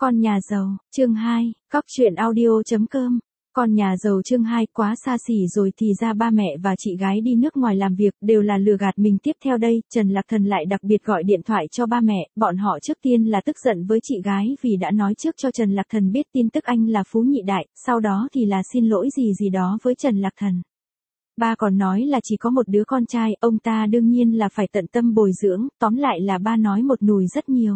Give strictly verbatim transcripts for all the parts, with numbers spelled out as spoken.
Con nhà giàu, chương hai, cóc truyện audio chấm com. Con nhà giàu chương hai quá xa xỉ rồi thì ra ba mẹ và chị gái đi nước ngoài làm việc đều là lừa gạt mình. Tiếp theo đây, Trần Lạc Thần lại đặc biệt gọi điện thoại cho ba mẹ, bọn họ trước tiên là tức giận với chị gái vì đã nói trước cho Trần Lạc Thần biết tin tức anh là phú nhị đại, sau đó thì là xin lỗi gì gì đó với Trần Lạc Thần. Ba còn nói là chỉ có một đứa con trai, ông ta đương nhiên là phải tận tâm bồi dưỡng, tóm lại là ba nói một nùi rất nhiều.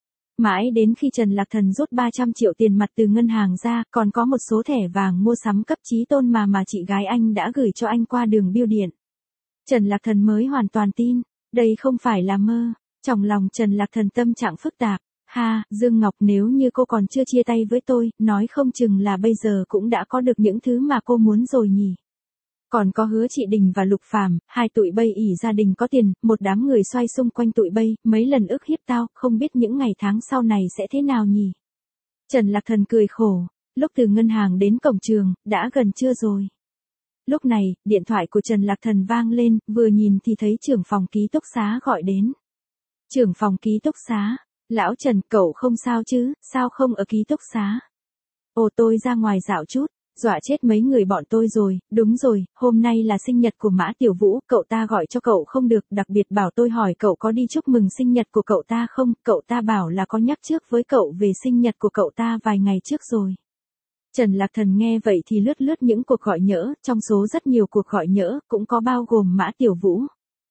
Mãi đến khi Trần Lạc Thần rút ba trăm triệu tiền mặt từ ngân hàng ra, còn có một số thẻ vàng mua sắm cấp chí tôn mà mà chị gái anh đã gửi cho anh qua đường bưu điện. Trần Lạc Thần mới hoàn toàn tin, đây không phải là mơ. Trong lòng Trần Lạc Thần tâm trạng phức tạp. Ha, Dương Ngọc, nếu như cô còn chưa chia tay với tôi, nói không chừng là bây giờ cũng đã có được những thứ mà cô muốn rồi nhỉ. Còn có Hứa Chị Đình và Lục Phàm, hai tụi bay ỷ gia đình có tiền, một đám người xoay xung quanh tụi bay, mấy lần ức hiếp tao, không biết những ngày tháng sau này sẽ thế nào nhỉ. Trần Lạc Thần cười khổ, lúc từ ngân hàng đến cổng trường, đã gần trưa rồi. Lúc này, điện thoại của Trần Lạc Thần vang lên, vừa nhìn thì thấy trưởng phòng ký túc xá gọi đến. Trưởng phòng ký túc xá, lão Trần, cậu không sao chứ, sao không ở ký túc xá? Ồ, tôi ra ngoài dạo chút. Dọa chết mấy người bọn tôi rồi, đúng rồi, hôm nay là sinh nhật của Mã Tiểu Vũ, cậu ta gọi cho cậu không được, đặc biệt bảo tôi hỏi cậu có đi chúc mừng sinh nhật của cậu ta không, cậu ta bảo là có nhắc trước với cậu về sinh nhật của cậu ta vài ngày trước rồi. Trần Lạc Thần nghe vậy thì lướt lướt những cuộc gọi nhỡ, trong số rất nhiều cuộc gọi nhỡ, cũng có bao gồm Mã Tiểu Vũ.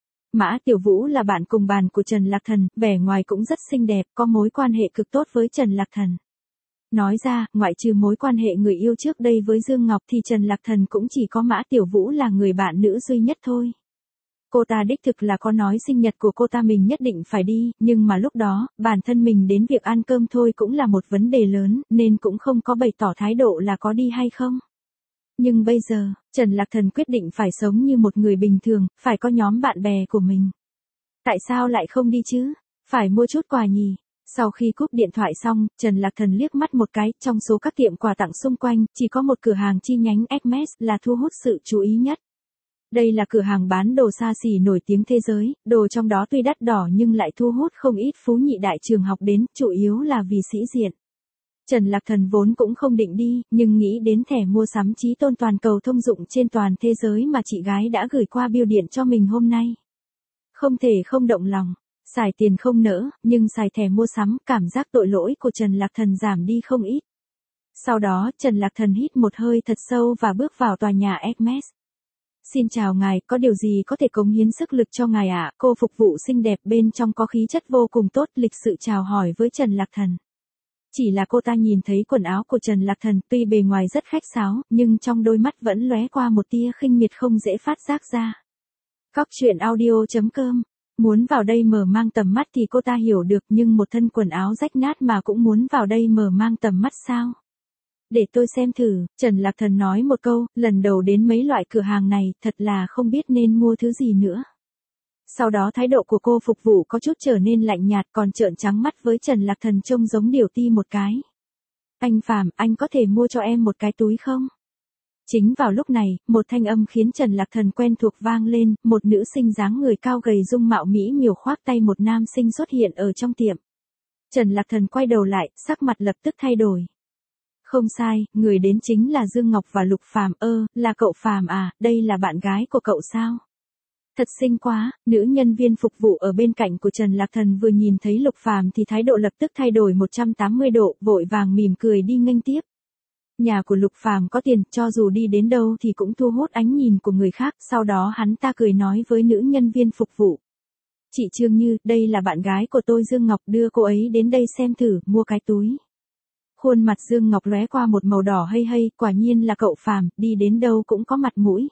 Mã Tiểu Vũ là bạn cùng bàn của Trần Lạc Thần, vẻ ngoài cũng rất xinh đẹp, có mối quan hệ cực tốt với Trần Lạc Thần. Nói ra, ngoại trừ mối quan hệ người yêu trước đây với Dương Ngọc thì Trần Lạc Thần cũng chỉ có Mã Tiểu Vũ là người bạn nữ duy nhất thôi. Cô ta đích thực là có nói sinh nhật của cô ta mình nhất định phải đi, nhưng mà lúc đó, bản thân mình đến việc ăn cơm thôi cũng là một vấn đề lớn, nên cũng không có bày tỏ thái độ là có đi hay không. Nhưng bây giờ, Trần Lạc Thần quyết định phải sống như một người bình thường, phải có nhóm bạn bè của mình. Tại sao lại không đi chứ? Phải mua chút quà nhỉ? Sau khi cúp điện thoại xong, Trần Lạc Thần liếc mắt một cái, trong số các tiệm quà tặng xung quanh, chỉ có một cửa hàng chi nhánh Hermes là thu hút sự chú ý nhất. Đây là cửa hàng bán đồ xa xỉ nổi tiếng thế giới, đồ trong đó tuy đắt đỏ nhưng lại thu hút không ít phú nhị đại trường học đến, chủ yếu là vì sĩ diện. Trần Lạc Thần vốn cũng không định đi, nhưng nghĩ đến thẻ mua sắm chí tôn toàn cầu thông dụng trên toàn thế giới mà chị gái đã gửi qua bưu điện cho mình hôm nay. Không thể không động lòng. Xài tiền không nỡ, nhưng xài thẻ mua sắm, cảm giác tội lỗi của Trần Lạc Thần giảm đi không ít. Sau đó, Trần Lạc Thần hít một hơi thật sâu và bước vào tòa nhà Hermes. Xin chào ngài, có điều gì có thể cống hiến sức lực cho ngài ạ? À? Cô phục vụ xinh đẹp bên trong có khí chất vô cùng tốt, lịch sự chào hỏi với Trần Lạc Thần. Chỉ là cô ta nhìn thấy quần áo của Trần Lạc Thần, tuy bề ngoài rất khách sáo, nhưng trong đôi mắt vẫn lóe qua một tia khinh miệt không dễ phát giác ra. Cóc truyện audio chấm com. Muốn vào đây mở mang tầm mắt thì cô ta hiểu được, nhưng một thân quần áo rách nát mà cũng muốn vào đây mở mang tầm mắt sao? Để tôi xem thử, Trần Lạc Thần nói một câu, lần đầu đến mấy loại cửa hàng này, thật là không biết nên mua thứ gì nữa. Sau đó thái độ của cô phục vụ có chút trở nên lạnh nhạt, còn trợn trắng mắt với Trần Lạc Thần trông giống điều ti một cái. Anh Phàm, anh có thể mua cho em một cái túi không? Chính vào lúc này, một thanh âm khiến Trần Lạc Thần quen thuộc vang lên, một nữ sinh dáng người cao gầy dung mạo mỹ miều khoác tay một nam sinh xuất hiện ở trong tiệm. Trần Lạc Thần quay đầu lại, sắc mặt lập tức thay đổi. Không sai, người đến chính là Dương Ngọc và Lục Phàm. Ơ, là cậu Phàm à, đây là bạn gái của cậu sao? Thật xinh quá, nữ nhân viên phục vụ ở bên cạnh của Trần Lạc Thần vừa nhìn thấy Lục Phàm thì thái độ lập tức thay đổi một trăm tám mươi độ, vội vàng mỉm cười đi nghênh tiếp. Nhà của Lục Phàm có tiền, cho dù đi đến đâu thì cũng thu hút ánh nhìn của người khác, sau đó hắn ta cười nói với nữ nhân viên phục vụ. Chị Trương Như, đây là bạn gái của tôi Dương Ngọc, đưa cô ấy đến đây xem thử, mua cái túi. Khuôn mặt Dương Ngọc lóe qua một màu đỏ hây hây, quả nhiên là cậu Phàm, đi đến đâu cũng có mặt mũi.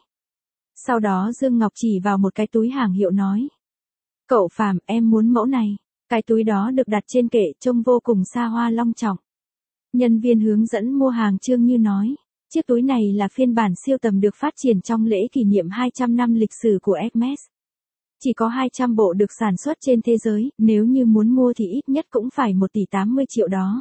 Sau đó Dương Ngọc chỉ vào một cái túi hàng hiệu nói. Cậu Phàm, em muốn mẫu này. Cái túi đó được đặt trên kệ, trông vô cùng xa hoa long trọng. Nhân viên hướng dẫn mua hàng Trương Như nói, chiếc túi này là phiên bản siêu tầm được phát triển trong lễ kỷ niệm hai trăm năm lịch sử của Hermes. Chỉ có hai trăm bộ được sản xuất trên thế giới, nếu như muốn mua thì ít nhất cũng phải một tỷ tám mươi triệu đó.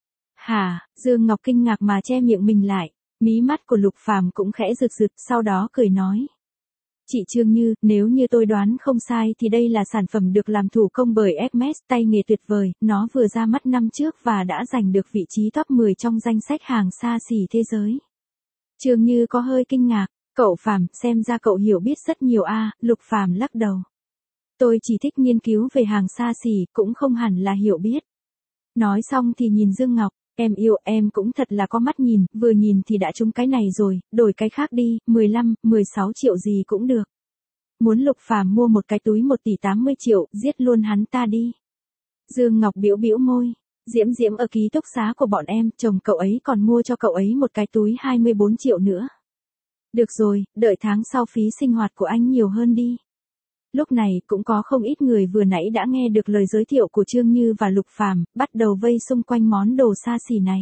Hả, Dương Ngọc kinh ngạc mà che miệng mình lại, mí mắt của Lục Phàm cũng khẽ rực rực, sau đó cười nói. Chị Trương Như, nếu như tôi đoán không sai thì đây là sản phẩm được làm thủ công bởi Hermes, tay nghề tuyệt vời, nó vừa ra mắt năm trước và đã giành được vị trí top mười trong danh sách hàng xa xỉ thế giới. Trương Như có hơi kinh ngạc, cậu Phàm, xem ra cậu hiểu biết rất nhiều a. Lục Phàm lắc đầu. Tôi chỉ thích nghiên cứu về hàng xa xỉ, cũng không hẳn là hiểu biết. Nói xong thì nhìn Dương Ngọc, em yêu, em cũng thật là có mắt nhìn, vừa nhìn thì đã trúng cái này rồi, đổi cái khác đi, mười lăm, mười sáu triệu gì cũng được. Muốn Lục Phàm mua một cái túi một tỷ tám mươi triệu, giết luôn hắn ta đi. Dương Ngọc bĩu bĩu môi, Diễm Diễm ở ký túc xá của bọn em, chồng cậu ấy còn mua cho cậu ấy một cái túi hai mươi bốn triệu nữa. Được rồi, đợi tháng sau phí sinh hoạt của anh nhiều hơn đi. Lúc này cũng có không ít người vừa nãy đã nghe được lời giới thiệu của Trương Như và Lục Phàm, bắt đầu vây xung quanh món đồ xa xỉ này.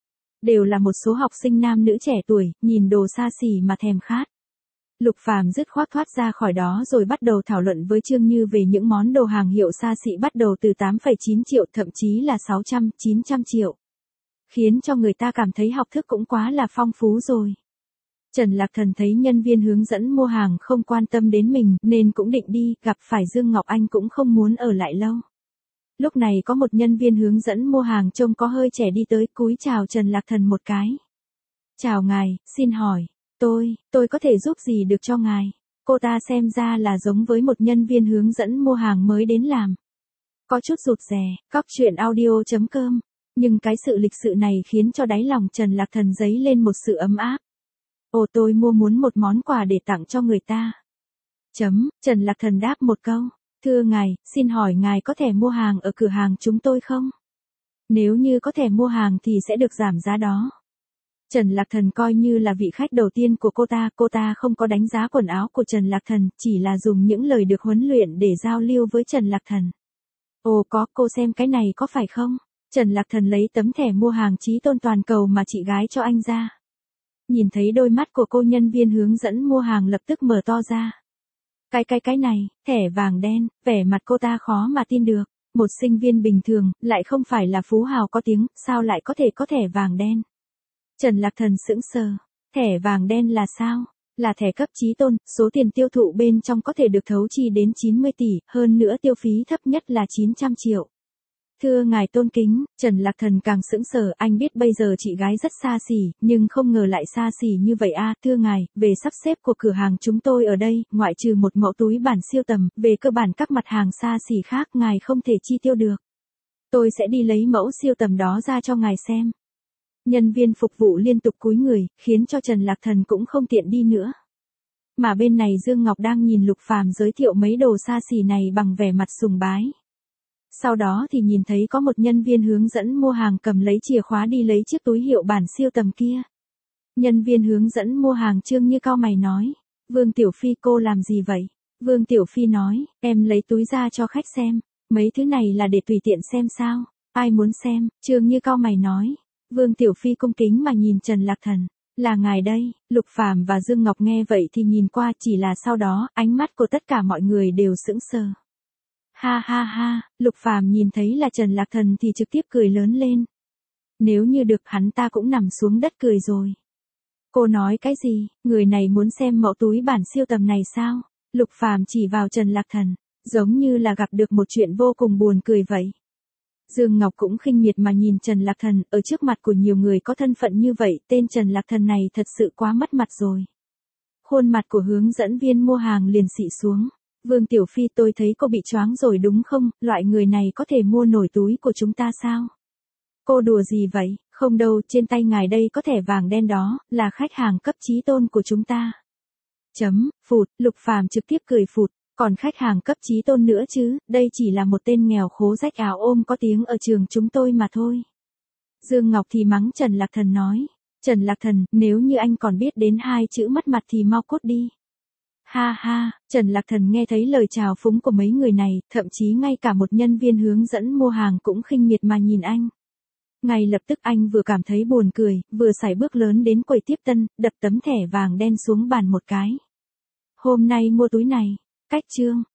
Đều là một số học sinh nam nữ trẻ tuổi, nhìn đồ xa xỉ mà thèm khát. Lục Phàm dứt khoát thoát ra khỏi đó rồi bắt đầu thảo luận với Trương Như về những món đồ hàng hiệu xa xỉ bắt đầu từ tám phẩy chín triệu thậm chí là sáu trăm, chín trăm triệu. Khiến cho người ta cảm thấy học thức cũng quá là phong phú rồi. Trần Lạc Thần thấy nhân viên hướng dẫn mua hàng không quan tâm đến mình nên cũng định đi, gặp phải Dương Ngọc Anh cũng không muốn ở lại lâu. Lúc này có một nhân viên hướng dẫn mua hàng trông có hơi trẻ đi tới, cúi chào Trần Lạc Thần một cái. Chào ngài, xin hỏi, tôi, tôi có thể giúp gì được cho ngài? Cô ta xem ra là giống với một nhân viên hướng dẫn mua hàng mới đến làm. Có chút rụt rè, cóc truyện audio chấm com. Nhưng cái sự lịch sự này khiến cho đáy lòng Trần Lạc Thần dấy lên một sự ấm áp. Ồ, tôi mua muốn một món quà để tặng cho người ta. Chấm, Trần Lạc Thần đáp một câu. Thưa ngài, xin hỏi ngài có thể mua hàng ở cửa hàng chúng tôi không? Nếu như có thể mua hàng thì sẽ được giảm giá đó. Trần Lạc Thần coi như là vị khách đầu tiên của cô ta, cô ta không có đánh giá quần áo của Trần Lạc Thần, chỉ là dùng những lời được huấn luyện để giao lưu với Trần Lạc Thần. Ồ có, cô xem cái này có phải không? Trần Lạc Thần lấy tấm thẻ mua hàng Chí Tôn toàn cầu mà chị gái cho anh ra. Nhìn thấy đôi mắt của cô nhân viên hướng dẫn mua hàng lập tức mở to ra. Cái cái cái này, thẻ vàng đen, vẻ mặt cô ta khó mà tin được. Một sinh viên bình thường, lại không phải là phú hào có tiếng, sao lại có thể có thẻ vàng đen? Trần Lạc Thần sững sờ. Thẻ vàng đen là sao? Là thẻ cấp Chí Tôn, số tiền tiêu thụ bên trong có thể được thấu chi đến chín mươi tỷ, hơn nữa tiêu phí thấp nhất là chín trăm triệu. Thưa ngài tôn kính, Trần Lạc Thần càng sững sờ, anh biết bây giờ chị gái rất xa xỉ, nhưng không ngờ lại xa xỉ như vậy a. Thưa ngài, về sắp xếp của cửa hàng chúng tôi ở đây, ngoại trừ một mẫu túi bản siêu tầm, về cơ bản các mặt hàng xa xỉ khác ngài không thể chi tiêu được. Tôi sẽ đi lấy mẫu siêu tầm đó ra cho ngài xem. Nhân viên phục vụ liên tục cúi người, khiến cho Trần Lạc Thần cũng không tiện đi nữa. Mà bên này Dương Ngọc đang nhìn Lục Phàm giới thiệu mấy đồ xa xỉ này bằng vẻ mặt sùng bái. Sau đó thì nhìn thấy có một nhân viên hướng dẫn mua hàng cầm lấy chìa khóa đi lấy chiếc túi hiệu bản siêu tầm kia. Nhân viên hướng dẫn mua hàng Trương Như cau mày nói, Vương Tiểu Phi cô làm gì vậy? Vương Tiểu Phi nói, em lấy túi ra cho khách xem, mấy thứ này là để tùy tiện xem sao, ai muốn xem? Trương Như cau mày nói, Vương Tiểu Phi cung kính mà nhìn Trần Lạc Thần, là ngài đây. Lục Phàm và Dương Ngọc nghe vậy thì nhìn qua, chỉ là sau đó, ánh mắt của tất cả mọi người đều sững sờ. Ha ha ha, Lục Phàm nhìn thấy là Trần Lạc Thần thì trực tiếp cười lớn lên. Nếu như được hắn ta cũng nằm xuống đất cười rồi. Cô nói cái gì, người này muốn xem mẫu túi bản siêu tầm này sao? Lục Phàm chỉ vào Trần Lạc Thần, giống như là gặp được một chuyện vô cùng buồn cười vậy. Dương Ngọc cũng khinh miệt mà nhìn Trần Lạc Thần, ở trước mặt của nhiều người có thân phận như vậy, tên Trần Lạc Thần này thật sự quá mất mặt rồi. Khuôn mặt của hướng dẫn viên mua hàng liền xị xuống. Vương Tiểu Phi, tôi thấy cô bị choáng rồi đúng không, loại người này có thể mua nổi túi của chúng ta sao? Cô đùa gì vậy, không đâu, trên tay ngài đây có thẻ vàng đen đó, là khách hàng cấp Chí Tôn của chúng ta. Chấm, phụt, Lục Phàm trực tiếp cười phụt, còn khách hàng cấp Chí Tôn nữa chứ, đây chỉ là một tên nghèo khố rách áo ôm có tiếng ở trường chúng tôi mà thôi. Dương Ngọc thì mắng Trần Lạc Thần nói, Trần Lạc Thần, nếu như anh còn biết đến hai chữ mất mặt thì mau cút đi. Ha ha, Trần Lạc Thần nghe thấy lời chào phúng của mấy người này, thậm chí ngay cả một nhân viên hướng dẫn mua hàng cũng khinh miệt mà nhìn anh. Ngay lập tức anh vừa cảm thấy buồn cười, vừa sải bước lớn đến quầy tiếp tân, đập tấm thẻ vàng đen xuống bàn một cái. Hôm nay mua túi này, cách chương.